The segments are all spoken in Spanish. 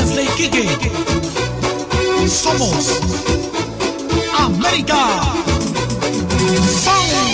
Las de Iquique. Somos América Sound.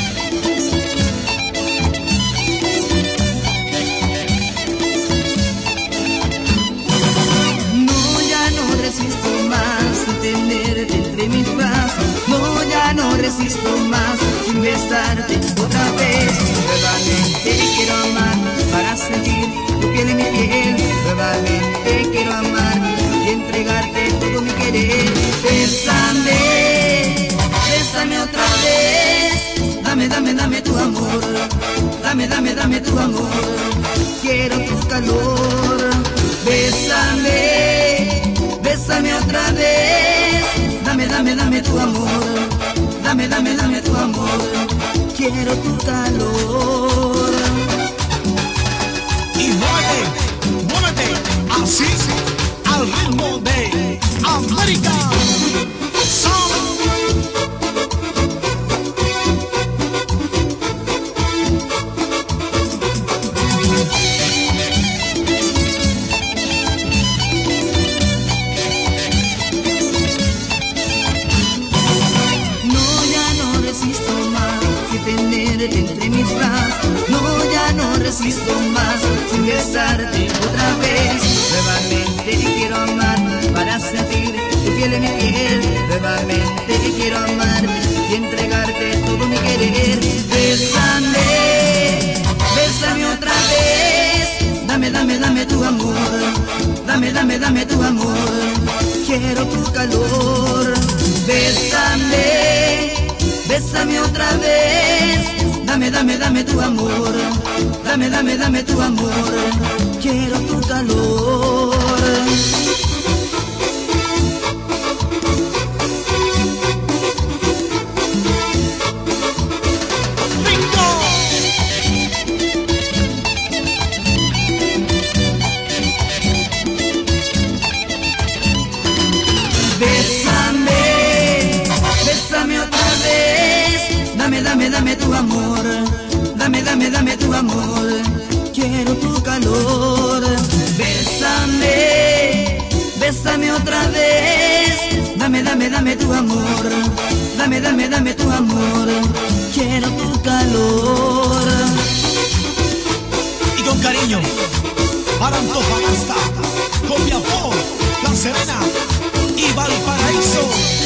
No, ya no resisto más sin tenerte entre mis brazos. No, ya no resisto más sin besarte otra vez. Nuevamente quiero amar para sentir tu piel en mi piel. Nuevamente quiero amar y entregarte todo mi querer. Bésame, bésame otra vez. Dame, dame, dame tu amor. Dame, dame, dame tu amor. Quiero tu calor. Bésame, bésame otra vez. Dame, dame, dame tu amor. Dame, dame, dame tu amor. Quiero tu calor. Y muévete, muévete así al ritmo de América Sound. Entre mis brazos, no, ya no resisto más sin besarte otra vez. Nuevamente te quiero amar para sentir tu piel en mi piel. Nuevamente te quiero amar y entregarte todo mi querer. Bésame, bésame otra vez. Dame, dame, dame tu amor. Dame, dame, dame tu amor. Quiero tu calor. Bésame, bésame otra vez. Dame, dame, dame tu amor. Dame, dame, dame tu amor. Quiero tu calor. Bésame, bésame otra vez. Dame, dame, dame tu amor. Dame, dame, dame tu amor. Quiero tu calor. Bésame, bésame otra vez. Dame, dame, dame tu amor. Dame, dame, dame tu amor. Quiero tu calor. Y con cariño para Antofagasta, Copiapó, La Serena y Valparaíso.